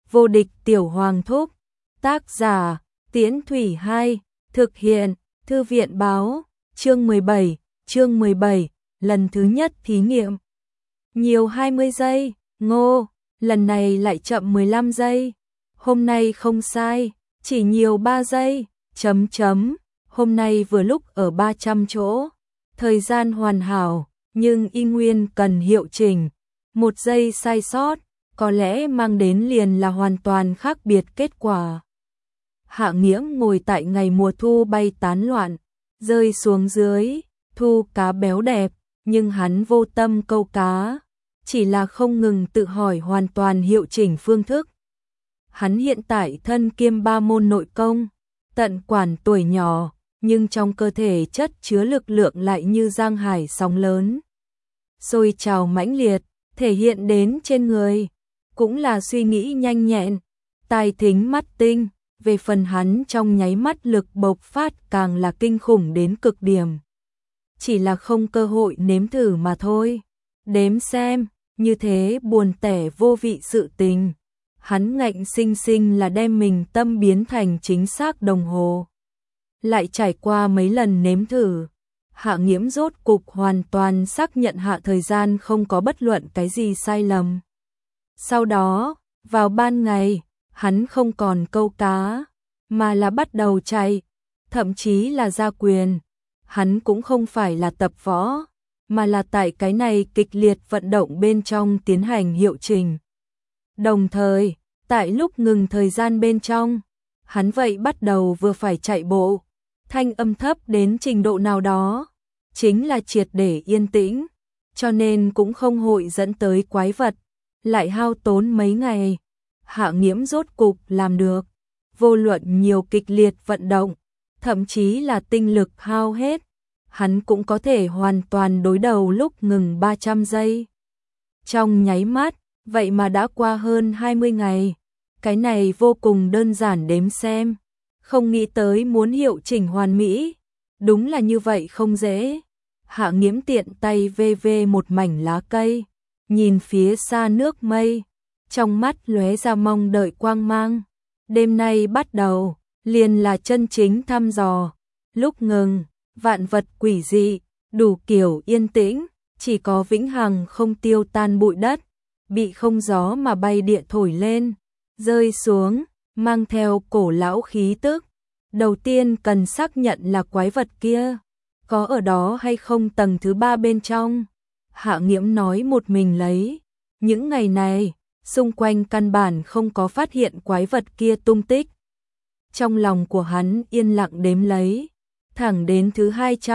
Vô địch tiểu hoàng thúc. Tác giả, Tiễn Thủy 2, thực hiện, Thư viện báo, chương 17, lần thứ nhất thí nghiệm. Nhiều 20 giây, ngô, lần này lại chậm 15 giây. Hôm nay không sai, chỉ nhiều 3 giây, hôm nay vừa lúc ở 300 chỗ. Thời gian hoàn hảo, nhưng y nguyên cần hiệu chỉnh. 1 giây sai sót, có lẽ mang đến liền là hoàn toàn khác biệt kết quả. Hạ Nghiễm ngồi tại ngày mùa thu bay tán loạn, rơi xuống dưới, thu cá béo đẹp, nhưng hắn vô tâm câu cá, chỉ là không ngừng tự hỏi hoàn toàn hiệu chỉnh phương thức. Hắn hiện tại thân kiêm 3 môn nội công, tận quản tuổi nhỏ, nhưng trong cơ thể chất chứa lực lượng lại như giang hải sóng lớn. Sôi trào mãnh liệt, thể hiện đến trên người, cũng là suy nghĩ nhanh nhẹn, tai thính mắt tinh, về phần hắn trong nháy mắt lực bộc phát càng là kinh khủng đến cực điểm. Chỉ là không cơ hội nếm thử mà thôi. Đếm xem, như thế buồn tẻ vô vị sự tình. Hắn ngạnh sinh sinh là đem mình tâm biến thành chính xác đồng hồ. Lại trải qua mấy lần nếm thử, Hạ Nghiễm rốt cục hoàn toàn xác nhận hạ thời gian không có bất luận cái gì sai lầm. Sau đó, vào ban ngày, hắn không còn câu cá, mà là bắt đầu chạy, thậm chí là ra quyền. Hắn cũng không phải là tập võ, mà là tại cái này kịch liệt vận động bên trong tiến hành hiệu chỉnh. Đồng thời, tại lúc ngừng thời gian bên trong, hắn vậy bắt đầu vừa phải chạy bộ, thanh âm thấp đến trình độ nào đó, chính là triệt để yên tĩnh, cho nên cũng không hội dẫn tới quái vật, lại hao tốn mấy ngày. Hạ Nghiễm rốt cục làm được, vô luận nhiều kịch liệt vận động, thậm chí là tinh lực hao hết, hắn cũng có thể hoàn toàn đối đầu lúc ngừng 300 giây. Trong nháy mắt, vậy mà đã qua hơn 20 ngày, cái này vô cùng đơn giản đếm xem, không nghĩ tới muốn hiệu chỉnh hoàn mỹ, đúng là như vậy không dễ. Hạ Nghiễm tiện tay vê một mảnh lá cây, nhìn phía xa nước mây, trong mắt lóe ra mong đợi quang mang. Đêm nay bắt đầu, liền là chân chính thăm dò. Lúc ngừng, vạn vật quỷ dị, đủ kiểu yên tĩnh, chỉ có vĩnh hằng không tiêu tan bụi đất, bị không gió mà bay địa thổi lên, rơi xuống, mang theo cổ lão khí tức. Đầu tiên cần xác nhận là quái vật kia có ở đó hay không tầng thứ 3 bên trong. Hạ Nghiễm nói một mình lấy, những ngày này, xung quanh căn bản không có phát hiện quái vật kia tung tích. Trong lòng của hắn yên lặng đếm lấy, thẳng đến thứ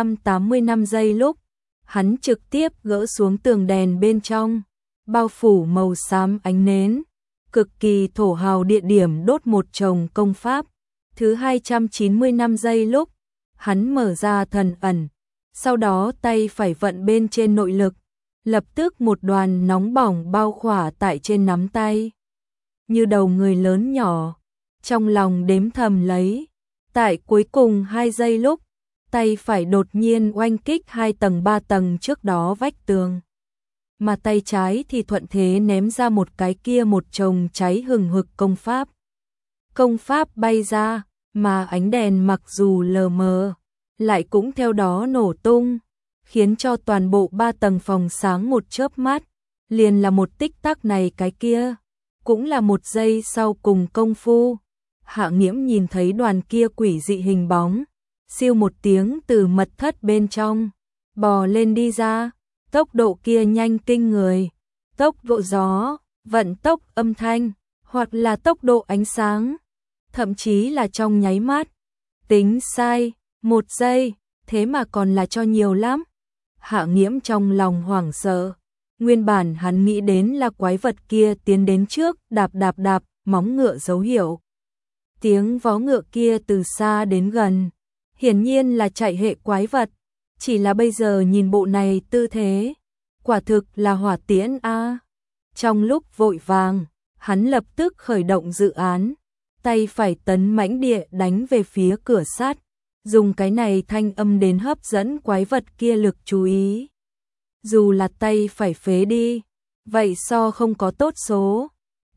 285 giây lúc, hắn trực tiếp gỡ xuống tường đèn bên trong, bao phủ màu xám ánh nến, cực kỳ thổ hào địa điểm đốt một chồng công pháp. Thứ 295 giây lúc, hắn mở ra thần ẩn, sau đó tay phải vận bên trên nội lực, lập tức một đoàn nóng bỏng bao khỏa tại trên nắm tay. Như đầu người lớn nhỏ, trong lòng đếm thầm lấy, tại cuối cùng 2 giây lúc, tay phải đột nhiên oanh kích 2 tầng 3 tầng trước đó vách tường. Mà tay trái thì thuận thế ném ra một cái kia một chồng cháy hừng hực công pháp. Công pháp bay ra, mà ánh đèn mặc dù lờ mờ, lại cũng theo đó nổ tung, khiến cho toàn bộ 3 tầng phòng sáng một chớp mắt, liền là một tích tắc này cái kia, cũng là 1 giây sau cùng công phu. Hạ Nghiễm nhìn thấy đoàn kia quỷ dị hình bóng, siêu một tiếng từ mật thất bên trong, bò lên đi ra, tốc độ kia nhanh kinh người, tốc độ gió, vận tốc âm thanh, hoặc là tốc độ ánh sáng, thậm chí là trong nháy mắt. Tính sai, 1 giây, thế mà còn là cho nhiều lắm. Hạ Nghiễm trong lòng hoảng sợ, nguyên bản hắn nghĩ đến là quái vật kia tiến đến trước, đạp, móng ngựa dấu hiệu. Tiếng vó ngựa kia từ xa đến gần, hiển nhiên là chạy hệ quái vật, chỉ là bây giờ nhìn bộ này tư thế, quả thực là hỏa tiễn a. Trong lúc vội vàng, hắn lập tức khởi động dự án, tay phải tấn mãnh địa đánh về phía cửa sắt, dùng cái này thanh âm đến hấp dẫn quái vật kia lực chú ý. Dù là tay phải phế đi, vậy so không có tốt số.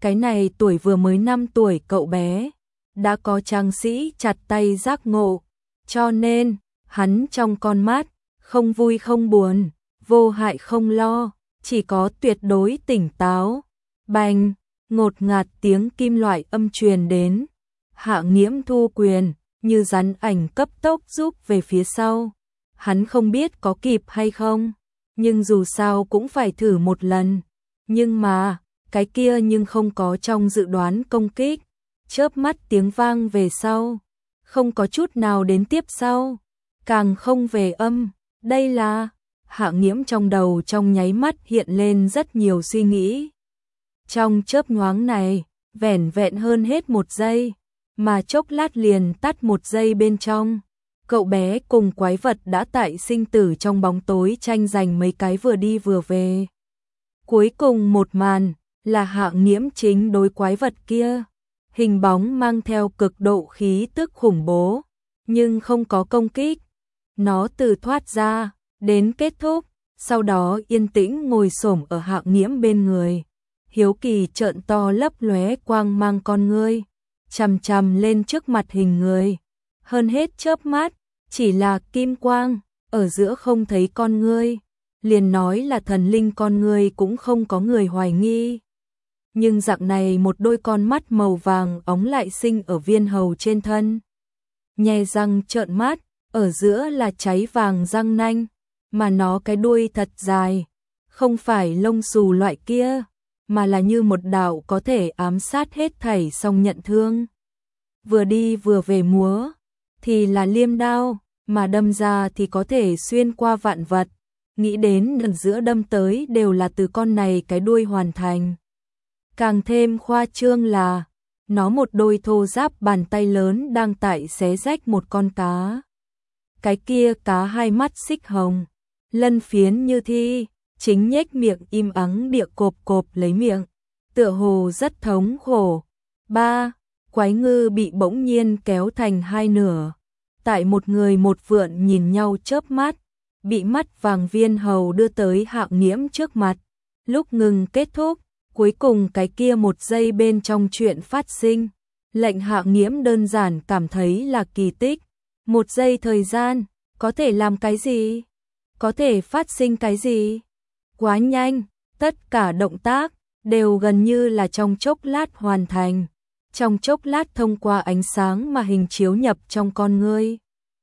Cái này tuổi vừa mới 5 tuổi cậu bé, đã có tráng sĩ chặt tay giác ngộ, cho nên, hắn trong con mắt, không vui không buồn, vô hại không lo, chỉ có tuyệt đối tỉnh táo. Bành, ngột ngạt tiếng kim loại âm truyền đến, Hạ Nghiễm thu quyền, như rắn ảnh cấp tốc rút về phía sau. Hắn không biết có kịp hay không, nhưng dù sao cũng phải thử một lần. Nhưng mà, cái kia nhưng không có trong dự đoán công kích. Chớp mắt tiếng vang về sau, không có chút nào đến tiếp sau, càng không về âm. Đây là, Hạ Nghiễm trong đầu trong nháy mắt hiện lên rất nhiều suy nghĩ. Trong chớp nhoáng này, vẻn vẹn hơn hết 1 giây, mà chốc lát liền tắt 1 giây bên trong. Cậu bé cùng quái vật đã tại sinh tử trong bóng tối tranh giành mấy cái vừa đi vừa về. Cuối cùng một màn là Hạ Nghiễm chính đối quái vật kia. Hình bóng mang theo cực độ khí tức khủng bố, nhưng không có công kích. Nó từ thoát ra, đến kết thúc, sau đó yên tĩnh ngồi xổm ở Hạ Nghiễm bên người. Hiếu kỳ trợn to lấp lóe quang mang con ngươi, chằm chằm lên trước mặt hình người. Hơn hết chớp mắt, chỉ là kim quang, ở giữa không thấy con ngươi. Liền nói là thần linh con ngươi cũng không có người hoài nghi. Nhưng dạng này một đôi con mắt màu vàng óng lại sinh ở viên hầu trên thân. Nhe răng trợn mắt, ở giữa là cháy vàng răng nanh, mà nó cái đuôi thật dài, không phải lông xù loại kia, mà là như một đạo có thể ám sát hết thảy song nhận thương. Vừa đi vừa về múa, thì là liêm đao, mà đâm ra thì có thể xuyên qua vạn vật. Nghĩ đến lần giữa đâm tới đều là từ con này cái đuôi hoàn thành. Càng thêm khoa trương là, nó một đôi thô ráp bàn tay lớn đang tại xé rách một con cá. Cái kia cá hai mắt xích hồng, lân phiến như thi, chính nhếch miệng im ắng địa cộp cộp lấy miệng, tựa hồ rất thống khổ. 3. Quái ngư bị bỗng nhiên kéo thành hai nửa. Tại một người một vượn nhìn nhau chớp mắt, bị mắt vàng viên hầu đưa tới Hạ Nghiễm trước mặt. Lúc ngừng kết thúc, cuối cùng cái kia 1 giây bên trong chuyện phát sinh, lệnh Hạ Nghiễm đơn giản cảm thấy là kỳ tích. 1 giây thời gian, có thể làm cái gì? Có thể phát sinh cái gì? Quá nhanh, tất cả động tác đều gần như là trong chốc lát hoàn thành. Trong chốc lát thông qua ánh sáng mà hình chiếu nhập trong con ngươi.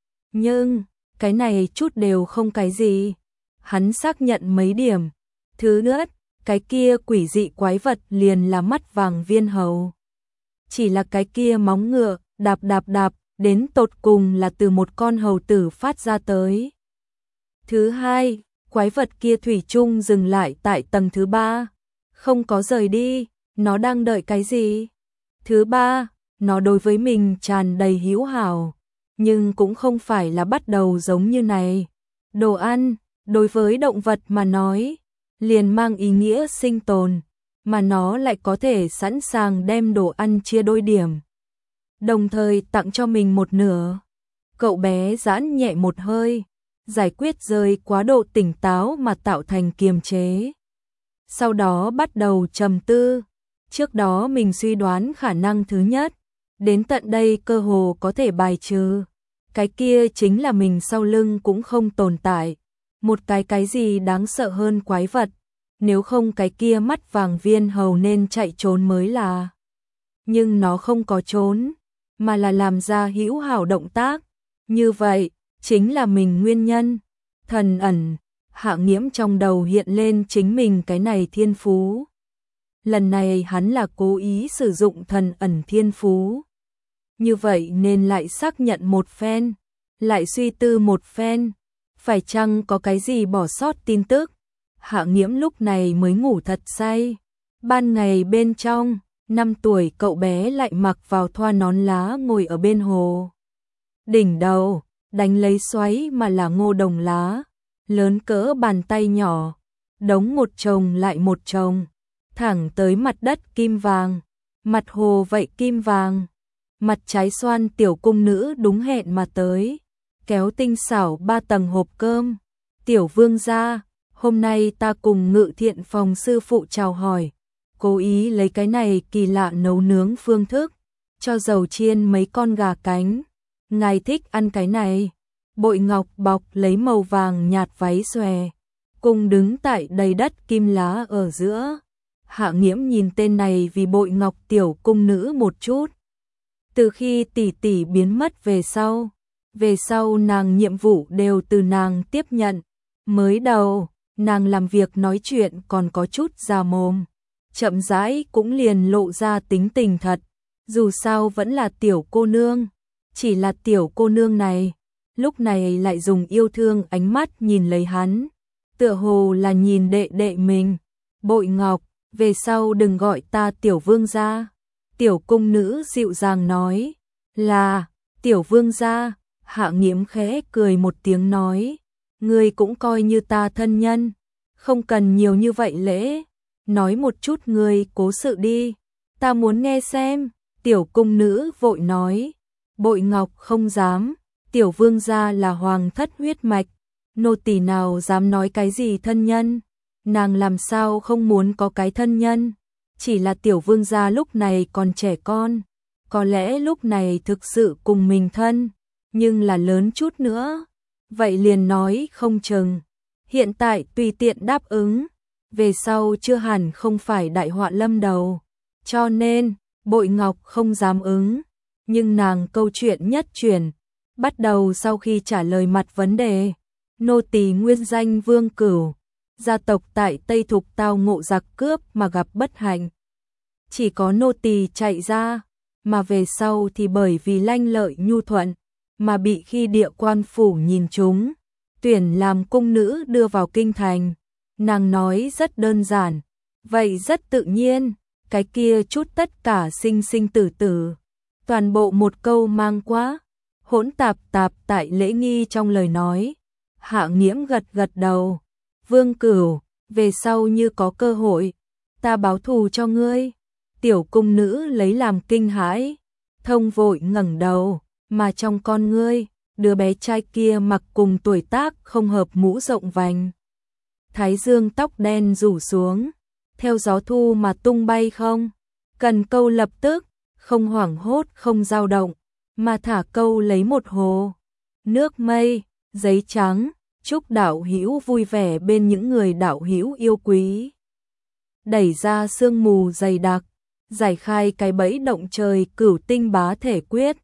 Nhưng, cái này chút đều không cái gì. Hắn xác nhận mấy điểm. Thứ nhất, cái kia quỷ dị quái vật liền là mắt vàng viên hầu. Chỉ là cái kia móng ngựa, đạp đạp đạp, đến tột cùng là từ một con hầu tử phát ra tới. Thứ hai, quái vật kia thủy chung dừng lại tại tầng thứ 3. Không có rời đi, nó đang đợi cái gì? Thứ ba, nó đối với mình tràn đầy hữu hảo, nhưng cũng không phải là bắt đầu giống như này. Đồ ăn, đối với động vật mà nói, liền mang ý nghĩa sinh tồn, mà nó lại có thể sẵn sàng đem đồ ăn chia đôi điểm, đồng thời tặng cho mình một nửa. Cậu bé giãn nhẹ một hơi, giải quyết rơi quá độ tỉnh táo mà tạo thành kiềm chế. Sau đó bắt đầu trầm tư. Trước đó mình suy đoán khả năng thứ nhất, đến tận đây cơ hồ có thể bài trừ. Cái kia chính là mình sau lưng cũng không tồn tại. Một cái gì đáng sợ hơn quái vật, nếu không cái kia mắt vàng viên hầu nên chạy trốn mới là. Nhưng nó không có trốn, mà là làm ra hữu hảo động tác. Như vậy, chính là mình nguyên nhân. Thần ẩn, Hạ Nghiễm trong đầu hiện lên chính mình cái này thiên phú. Lần này hắn là cố ý sử dụng thần ẩn thiên phú. Như vậy nên lại xác nhận một phen, lại suy tư một phen, phải chăng có cái gì bỏ sót tin tức. Hạ Nghiễm lúc này mới ngủ thật say. Ban ngày bên trong, 5 tuổi cậu bé lại mặc vào thoa nón lá ngồi ở bên hồ. Đỉnh đầu, đánh lấy xoáy mà là ngô đồng lá, lớn cỡ bàn tay nhỏ, đống một chồng lại một chồng, thẳng tới mặt đất kim vàng, mặt hồ vậy kim vàng. Mặt trái xoan tiểu cung nữ đúng hẹn mà tới, kéo tinh xảo 3 tầng hộp cơm. Tiểu vương gia, hôm nay ta cùng Ngự Thiện phòng sư phụ chào hỏi, cố ý lấy cái này kỳ lạ nấu nướng phương thức, cho dầu chiên mấy con gà cánh. Ngài thích ăn cái này. Bội Ngọc bọc lấy màu vàng nhạt váy xòe, cùng đứng tại đầy đất kim lá ở giữa. Hạ Nghiễm nhìn tên này vì Bội Ngọc tiểu cung nữ một chút. Từ khi tỷ tỷ biến mất về sau nàng nhiệm vụ đều từ nàng tiếp nhận. Mới đầu, nàng làm việc nói chuyện còn có chút già mồm, chậm rãi cũng liền lộ ra tính tình thật. Dù sao vẫn là tiểu cô nương, chỉ là tiểu cô nương này, lúc này lại dùng yêu thương ánh mắt nhìn lấy hắn, tựa hồ là nhìn đệ đệ mình. Bội Ngọc, về sau đừng gọi ta tiểu vương gia. Tiểu cung nữ dịu dàng nói. Là, tiểu vương gia. Hạ Nghiễm khẽ cười một tiếng nói, ngươi cũng coi như ta thân nhân, không cần nhiều như vậy lễ, nói một chút ngươi cố sự đi, ta muốn nghe xem. Tiểu cung nữ vội nói. Bội Ngọc không dám, tiểu vương gia là hoàng thất huyết mạch, nô tỳ nào dám nói cái gì thân nhân, nàng làm sao không muốn có cái thân nhân, chỉ là tiểu vương gia lúc này còn trẻ con, có lẽ lúc này thực sự cùng mình thân, nhưng là lớn chút nữa, vậy liền nói không chừng. Hiện tại tùy tiện đáp ứng, về sau chưa hẳn không phải đại họa lâm đầu, cho nên Bội Ngọc không dám ứng, nhưng nàng câu chuyện nhất chuyển, bắt đầu sau khi trả lời mặt vấn đề. Nô tỳ nguyên danh Vương Cửu, gia tộc tại Tây Thục tao ngộ giặc cướp mà gặp bất hạnh. Chỉ có nô tỳ chạy ra, mà về sau thì bởi vì lanh lợi nhu thuận, mà bị khi địa quan phủ nhìn trúng, tuyển làm cung nữ đưa vào kinh thành. Nàng nói rất đơn giản, vậy rất tự nhiên, cái kia chút tất cả sinh sinh tử tử, toàn bộ một câu mang quá, hỗn tạp tạp tại lễ nghi trong lời nói. Hạ Nghiễm gật gật đầu. Vương Cửu, về sau như có cơ hội, ta báo thù cho ngươi. Tiểu cung nữ lấy làm kinh hãi, thông vội ngẩng đầu, mà trong con ngươi, đứa bé trai kia mặc cùng tuổi tác không hợp mũ rộng vành. Thái dương tóc đen rủ xuống, theo gió thu mà tung bay không. Cần câu lập tức, không hoảng hốt không dao động, mà thả câu lấy một hồ. Nước mây, giấy trắng, chúc đạo hữu vui vẻ bên những người đạo hữu yêu quý. Đẩy ra sương mù dày đặc, giải khai cái bẫy động trời cửu tinh bá thể quyết.